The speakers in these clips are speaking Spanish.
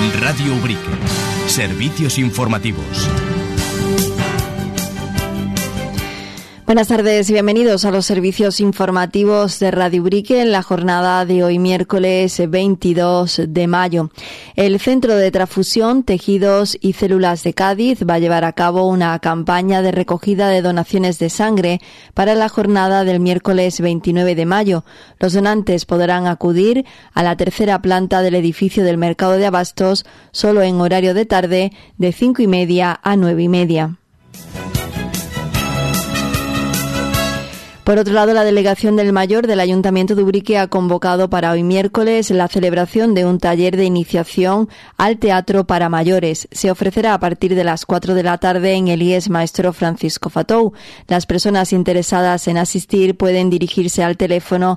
Radio Ubrique. Servicios informativos. Buenas tardes y bienvenidos a los servicios informativos de Radio Ubrique en la jornada de hoy miércoles 22 de mayo. El Centro de Transfusión, Tejidos y Células de Cádiz va a llevar a cabo una campaña de recogida de donaciones de sangre para la jornada del miércoles 29 de mayo. Los donantes podrán acudir a la tercera planta del edificio del Mercado de Abastos solo en horario de tarde de 5:30 a 9:30. Por otro lado, la Delegación del Mayor del Ayuntamiento de Ubrique ha convocado para hoy miércoles la celebración de un taller de iniciación al teatro para mayores. Se ofrecerá a partir de las 4 de la tarde en el IES Maestro Francisco Fatou. Las personas interesadas en asistir pueden dirigirse al teléfono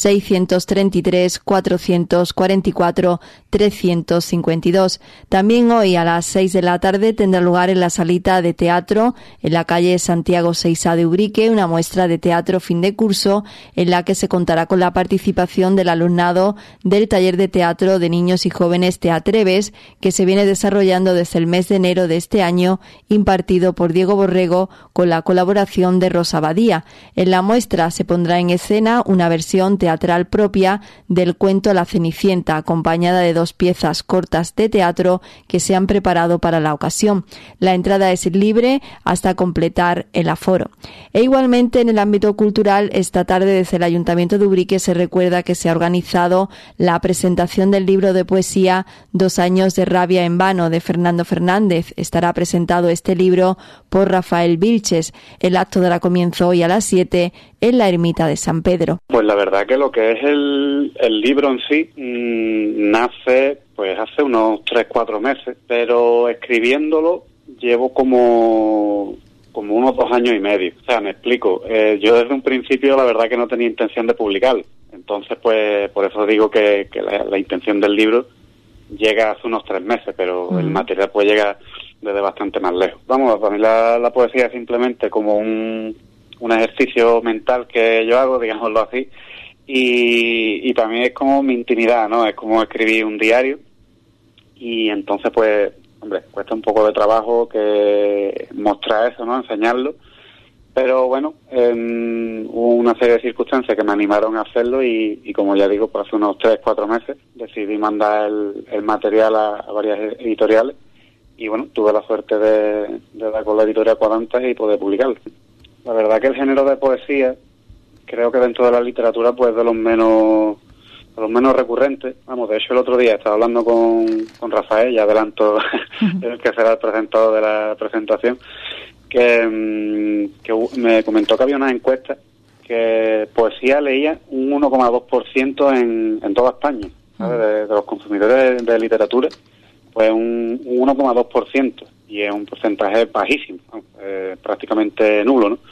633 444 352. También hoy a las 6 de la tarde tendrá lugar en la salita de teatro en la calle Santiago 6A de Ubrique una muestra de teatro fin de curso en la que se contará con la participación del alumnado del taller de teatro de niños y jóvenes Teatreves que se viene desarrollando desde el mes de enero de este año, impartido por Diego Borrego con la colaboración de Rosa Badía. En la muestra se pondrá en escena una versión teatral propia del cuento La Cenicienta, acompañada de 2 piezas cortas de teatro que se han preparado para la ocasión. La entrada es libre hasta completar el aforo. E igualmente en el ámbito cultural, esta tarde desde el Ayuntamiento de Ubrique se recuerda que se ha organizado la presentación del libro de poesía 2 años de rabia en vano de Fernando Fernández. Estará presentado este libro por Rafael Vilches. El acto dará comienzo hoy a las 7 en la ermita de San Pedro. Pues la verdad que lo que es el libro en sí nace pues hace unos 3-4 meses, pero escribiéndolo llevo como unos 2 años y medio. O sea, me explico. Yo desde un principio la verdad que no tenía intención de publicarlo. Entonces, pues, por eso digo que la intención del libro llega hace unos 3 meses, pero el material pues llega desde bastante más lejos. Vamos, para mí la poesía es simplemente como un ejercicio mental que yo hago, digámoslo así, y para mí es como mi intimidad, ¿no? Es como escribir un diario, y entonces pues hombre, cuesta un poco de trabajo que mostrar eso, ¿no? Enseñarlo. Pero bueno, hubo una serie de circunstancias que me animaron a hacerlo y como ya digo, pues hace unos 3-4 meses decidí mandar el material a varias editoriales y bueno, tuve la suerte de dar con la editorial Cuadrantes y poder publicarlo. La verdad que el género de poesía, creo que dentro de la literatura, pues de los menos recurrentes. Vamos, de hecho el otro día estaba hablando con Rafael, ya adelanto el que será el presentador de la presentación, que me comentó que había una encuesta que poesía leía un 1,2% en toda España, ¿sabes? De los consumidores de literatura, pues un 1,2%, y es un porcentaje bajísimo, prácticamente nulo, ¿no?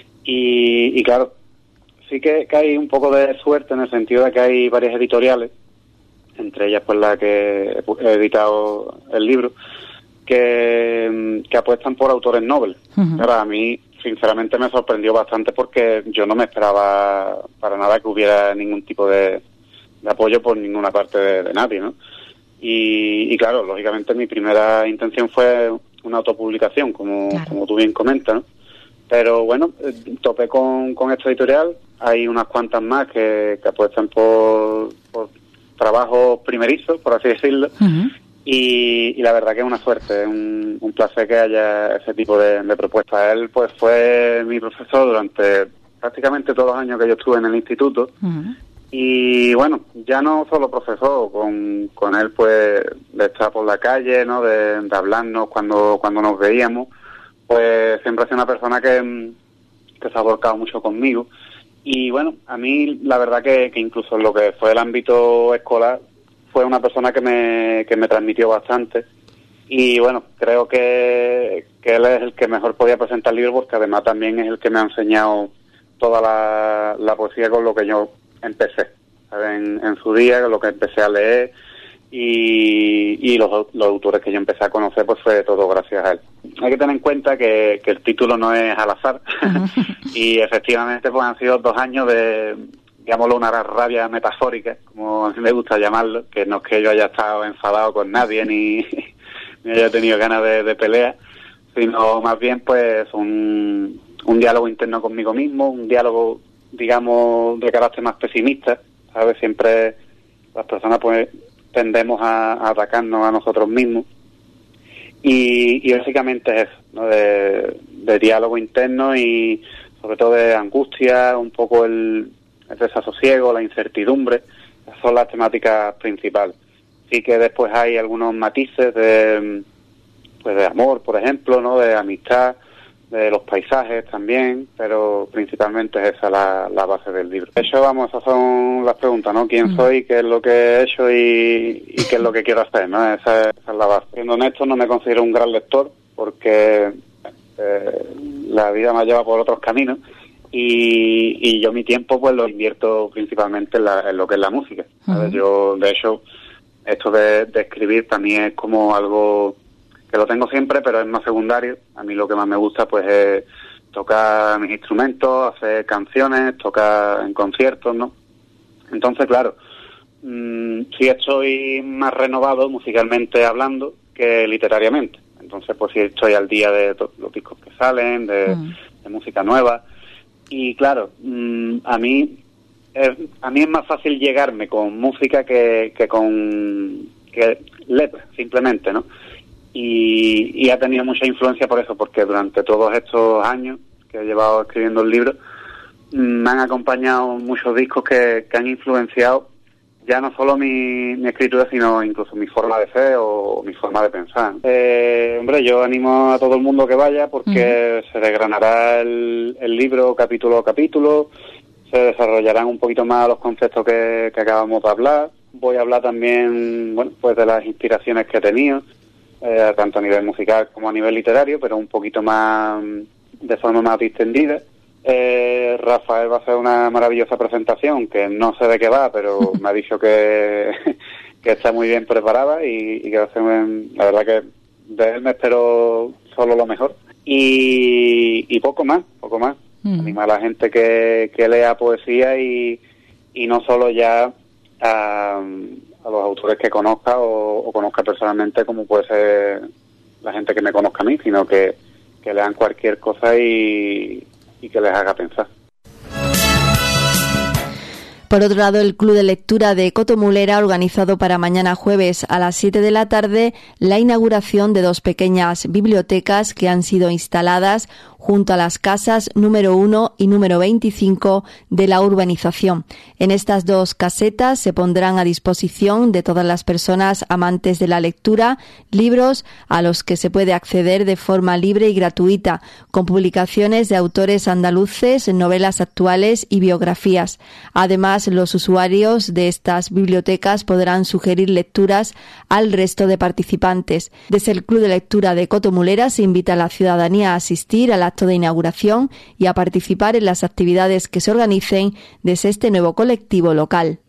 Y claro, sí que hay un poco de suerte en el sentido de que hay varias editoriales, entre ellas pues la que he editado el libro, que apuestan por autores nobles. Claro, a mí sinceramente me sorprendió bastante porque yo no me esperaba para nada que hubiera ningún tipo de apoyo por ninguna parte de nadie, ¿no? Y claro, lógicamente mi primera intención fue una autopublicación, como tú bien comentas, ¿no? Pero bueno, topé con esta editorial. Hay unas cuantas más que apuestan por trabajos primerizos, por así decirlo. Y la verdad que es una suerte, es un placer que haya ese tipo de propuestas. Él pues fue mi profesor durante prácticamente todos los años que yo estuve en el instituto. Y bueno, ya no solo profesor, con él pues de estar por la calle, ¿no? De hablarnos cuando nos veíamos. Pues siempre ha sido una persona que se ha volcado mucho conmigo. Y bueno, a mí la verdad que incluso en lo que fue el ámbito escolar, fue una persona que me transmitió bastante. Y bueno, creo que él es el que mejor podía presentar el libro, porque además también es el que me ha enseñado toda la poesía con lo que yo empecé, ¿sabes? En su día, con lo que empecé a leer. Y los autores que yo empecé a conocer, pues fue todo gracias a él. Hay que tener en cuenta que el título no es al azar. Y efectivamente pues han sido 2 años de digámoslo, una rabia metafórica, como a mí me gusta llamarlo, que no es que yo haya estado enfadado con nadie ni haya tenido ganas de pelea, sino más bien pues un diálogo interno conmigo mismo, un diálogo, digamos, de carácter más pesimista, ¿sabes? Siempre las personas pues tendemos a atacarnos a nosotros mismos, y básicamente es eso, ¿no? De diálogo interno y sobre todo de angustia, un poco el desasosiego, la incertidumbre. Esas son las temáticas principales. Sí que después hay algunos matices de amor, por ejemplo, ¿no? De amistad, de los paisajes también, pero principalmente es esa la base del libro. De hecho, vamos, esas son las preguntas, ¿no? ¿Quién soy? ¿Qué es lo que he hecho? Y qué es lo que quiero hacer, ¿no? Esa es la base. Siendo honesto, no me considero un gran lector porque la vida me lleva por otros caminos y yo mi tiempo pues lo invierto principalmente en lo que es la música, ¿sabes? Yo, de hecho, esto de escribir también es como algo que lo tengo siempre, pero es más secundario. A mí lo que más me gusta pues es tocar mis instrumentos, hacer canciones, tocar en conciertos, ¿no? Entonces, claro, sí estoy más renovado musicalmente hablando que literariamente. Entonces, pues sí estoy al día de los discos que salen, de música nueva. Y claro, a mí es más fácil llegarme con música que con letras, simplemente, ¿no? Y ha tenido mucha influencia por eso, porque durante todos estos años que he llevado escribiendo el libro, me han acompañado muchos discos que han influenciado ya no solo mi escritura, sino incluso mi forma de ser o mi forma de pensar. Hombre, yo animo a todo el mundo que vaya porque se desgranará el libro capítulo a capítulo, se desarrollarán un poquito más los conceptos que acabamos de hablar. Voy a hablar también, bueno, pues de las inspiraciones que he tenido, tanto a nivel musical como a nivel literario, pero un poquito más, de forma más distendida. Rafael va a hacer una maravillosa presentación, que no sé de qué va, pero me ha dicho que está muy bien preparada y que va a ser la verdad que de él me espero solo lo mejor. Y poco más. Anima a la gente que lea poesía y no solo ya a los autores que conozca o conozca personalmente, como puede ser la gente que me conozca a mí, sino que lean cualquier cosa y que les haga pensar. Por otro lado, el Club de Lectura de Cotomulera ha organizado para mañana jueves a las 7 de la tarde la inauguración de 2 pequeñas bibliotecas que han sido instaladas junto a las casas número 1 y número 25 de la urbanización. En estas 2 casetas se pondrán a disposición de todas las personas amantes de la lectura libros a los que se puede acceder de forma libre y gratuita, con publicaciones de autores andaluces, novelas actuales y biografías. Además, los usuarios de estas bibliotecas podrán sugerir lecturas al resto de participantes. Desde el Club de Lectura de Cotomulera se invita a la ciudadanía a asistir al acto de inauguración y a participar en las actividades que se organicen desde este nuevo colectivo local.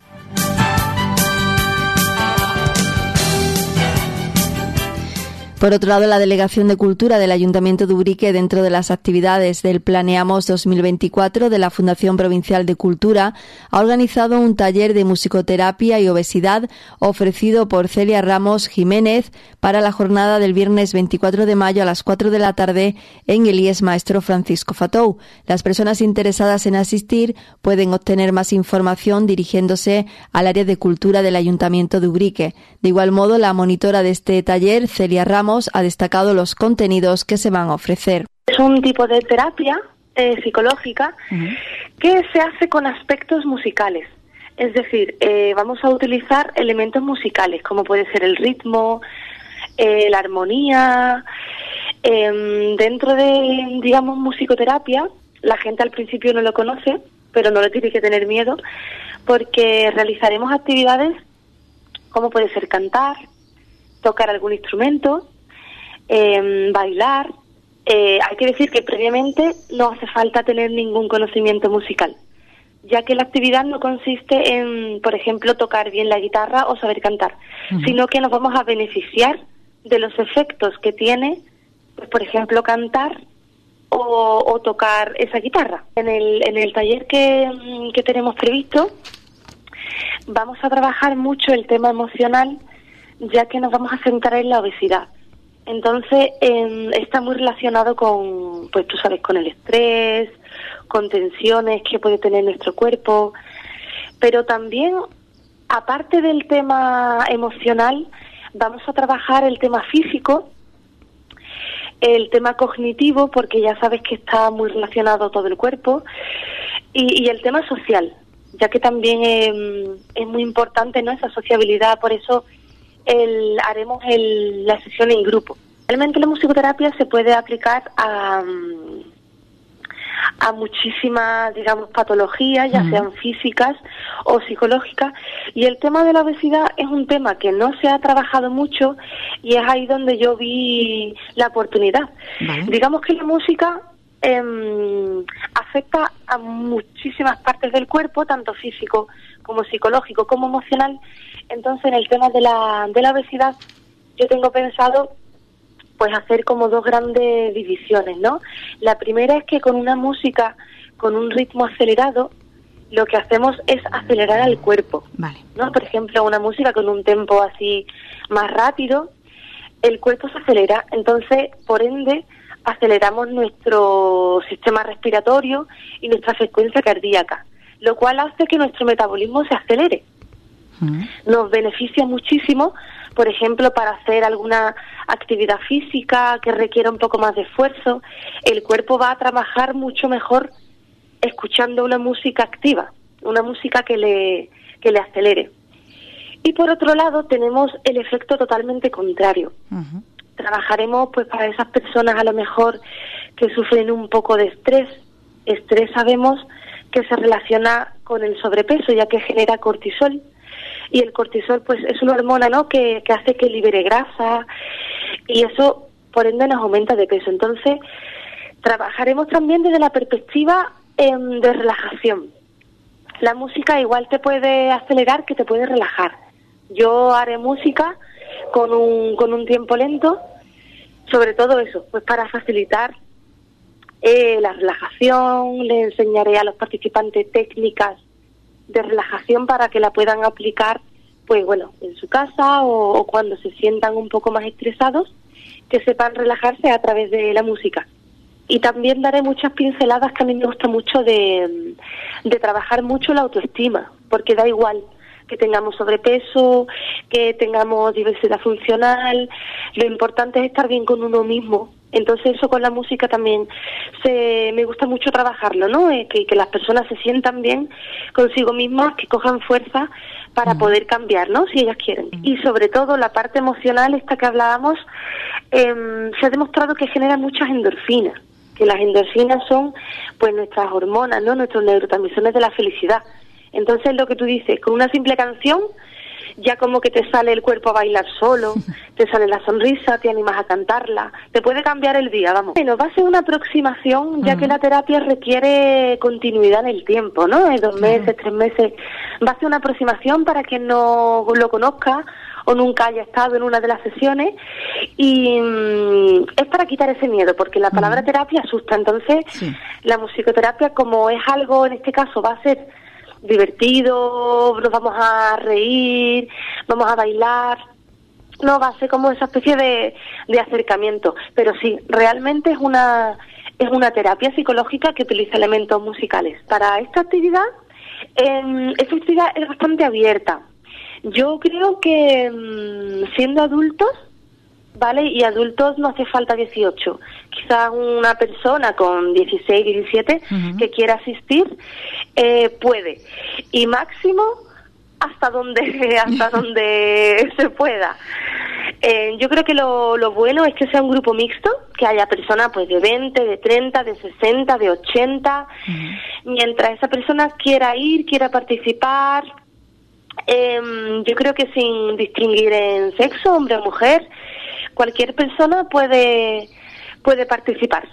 Por otro lado, la Delegación de Cultura del Ayuntamiento de Ubrique, dentro de las actividades del Planeamos 2024 de la Fundación Provincial de Cultura, ha organizado un taller de musicoterapia y obesidad ofrecido por Celia Ramos Jiménez para la jornada del viernes 24 de mayo a las 4 de la tarde en el IES Maestro Francisco Fatou. Las personas interesadas en asistir pueden obtener más información dirigiéndose al área de cultura del Ayuntamiento de Ubrique. De igual modo, la monitora de este taller, Celia Ramos, ha destacado los contenidos que se van a ofrecer. Es un tipo de terapia psicológica que se hace con aspectos musicales. Es decir, vamos a utilizar elementos musicales, como puede ser el ritmo, la armonía. Dentro de, digamos, musicoterapia, la gente al principio no lo conoce, pero no le tiene que tener miedo, porque realizaremos actividades como puede ser cantar, tocar algún instrumento, bailar. Hay que decir que previamente no hace falta tener ningún conocimiento musical, ya que la actividad no consiste en, por ejemplo, tocar bien la guitarra o saber cantar, sino que nos vamos a beneficiar de los efectos que tiene, pues, por ejemplo, cantar o tocar esa guitarra. En el taller que tenemos previsto vamos a trabajar mucho el tema emocional, ya que nos vamos a centrar en la obesidad. Entonces está muy relacionado con, pues tú sabes, con el estrés, con tensiones que puede tener nuestro cuerpo, pero también, aparte del tema emocional, vamos a trabajar el tema físico, el tema cognitivo, porque ya sabes que está muy relacionado todo el cuerpo, y el tema social, ya que también es muy importante, ¿no?, esa sociabilidad. Por eso haremos la sesión en grupo. Realmente la musicoterapia se puede aplicar a muchísimas, digamos, patologías, ya sean físicas o psicológicas, y el tema de la obesidad es un tema que no se ha trabajado mucho, y es ahí donde yo vi la oportunidad. Vale. Digamos que la música afecta a muchísimas partes del cuerpo, tanto físico como psicológico como emocional. Entonces, en el tema de la obesidad, yo tengo pensado pues hacer como dos grandes divisiones, ¿no? La primera es que con una música con un ritmo acelerado, lo que hacemos es acelerar al cuerpo, vale, ¿no? Por ejemplo, una música con un tempo así más rápido, el cuerpo se acelera, entonces, por ende, aceleramos nuestro sistema respiratorio y nuestra frecuencia cardíaca, lo cual hace que nuestro metabolismo se acelere. Nos beneficia muchísimo, por ejemplo, para hacer alguna actividad física que requiera un poco más de esfuerzo. El cuerpo va a trabajar mucho mejor escuchando una música activa, una música que le acelere. Y por otro lado tenemos el efecto totalmente contrario. Trabajaremos pues para esas personas a lo mejor que sufren un poco de estrés. Estrés sabemos que se relaciona con el sobrepeso, ya que genera cortisol. Y el cortisol pues es una hormona, ¿no?, que hace que libere grasa, y eso por ende nos aumenta de peso. Entonces trabajaremos también desde la perspectiva de relajación. La música igual te puede acelerar que te puede relajar. Yo haré música con un tiempo lento, sobre todo eso, pues para facilitar la relajación. Le enseñaré a los participantes técnicas de relajación para que la puedan aplicar, pues bueno, en su casa o cuando se sientan un poco más estresados, que sepan relajarse a través de la música. Y también daré muchas pinceladas, que a mí me gusta mucho de trabajar mucho la autoestima, porque da igual que tengamos sobrepeso, que tengamos diversidad funcional, lo importante es estar bien con uno mismo. Entonces eso con la música también me gusta mucho trabajarlo, ¿no? Que las personas se sientan bien consigo mismas, que cojan fuerza para poder cambiar, ¿no?, si ellas quieren. Y sobre todo la parte emocional, esta que hablábamos, se ha demostrado que genera muchas endorfinas, que las endorfinas son pues nuestras hormonas, ¿no?, nuestros neurotransmisores de la felicidad. Entonces lo que tú dices, con una simple canción ya como que te sale el cuerpo a bailar solo, te sale la sonrisa, te animas a cantarla, te puede cambiar el día, vamos. Bueno, va a ser una aproximación, ya que la terapia requiere continuidad en el tiempo, ¿no? 2 meses, 3 meses. Va a ser una aproximación para quien no lo conozca o nunca haya estado en una de las sesiones, y es para quitar ese miedo, porque la palabra terapia asusta. Entonces la musicoterapia, como es algo, en este caso va a ser divertido, nos vamos a reír, vamos a bailar, no va a ser como esa especie de acercamiento, pero sí, realmente es una terapia psicológica que utiliza elementos musicales. Para esta actividad es bastante abierta. Yo creo que siendo adultos, ¿vale? Y adultos no hace falta 18. Quizás una persona con 16, 17 que quiera asistir puede. Y máximo hasta donde se pueda. Yo creo que lo bueno es que sea un grupo mixto, que haya personas pues de 20, de 30, de 60, de 80. Mientras esa persona quiera ir, quiera participar, yo creo que sin distinguir en sexo, hombre o mujer, cualquier persona puede participar.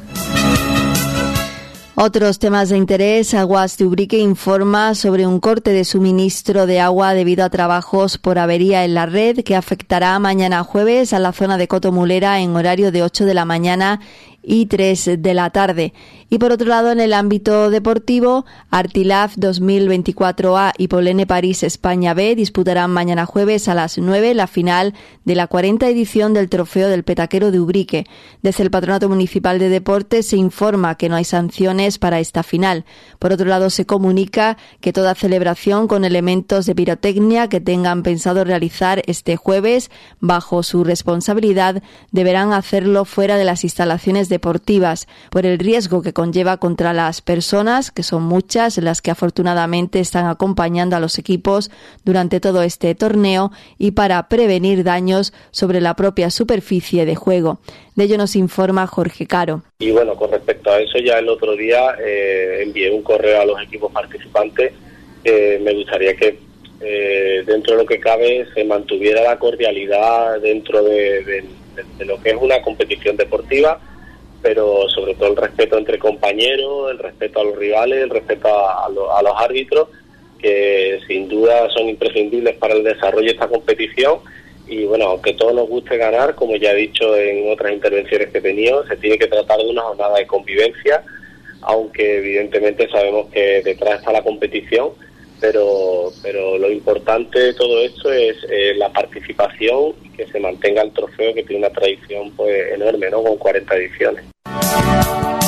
Otros temas de interés. Aguas de Ubrique informa sobre un corte de suministro de agua debido a trabajos por avería en la red que afectará mañana jueves a la zona de Cotomulera en horario de 8 de la mañana y 3 de la tarde. Y por otro lado, en el ámbito deportivo, Artilaf 2024A y Polene París España B disputarán mañana jueves a las 9 la final de la 40ª edición del Trofeo del Petaquero de Ubrique. Desde el Patronato Municipal de Deportes se informa que no hay sanciones para esta final. Por otro lado, se comunica que toda celebración con elementos de pirotecnia que tengan pensado realizar este jueves bajo su responsabilidad deberán hacerlo fuera de las instalaciones deportivas por el riesgo que conlleva contra las personas, que son muchas las que afortunadamente están acompañando a los equipos durante todo este torneo, y para prevenir daños sobre la propia superficie de juego. De ello nos informa Jorge Caro. Y bueno, con respecto a eso, ya el otro día envié un correo a los equipos participantes. Me gustaría que dentro de lo que cabe se mantuviera la cordialidad dentro de lo que es una competición deportiva, pero sobre todo el respeto entre compañeros, el respeto a los rivales, el respeto a los árbitros, que sin duda son imprescindibles para el desarrollo de esta competición. Y bueno, aunque todos nos guste ganar, como ya he dicho en otras intervenciones que he tenido, se tiene que tratar de una jornada de convivencia, aunque evidentemente sabemos que detrás está la competición, pero lo importante de todo esto es la participación y que se mantenga el trofeo, que tiene una tradición pues enorme, ¿no?, con 40 ediciones.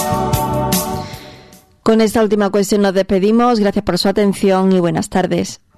Con esta última cuestión nos despedimos. Gracias por su atención y buenas tardes.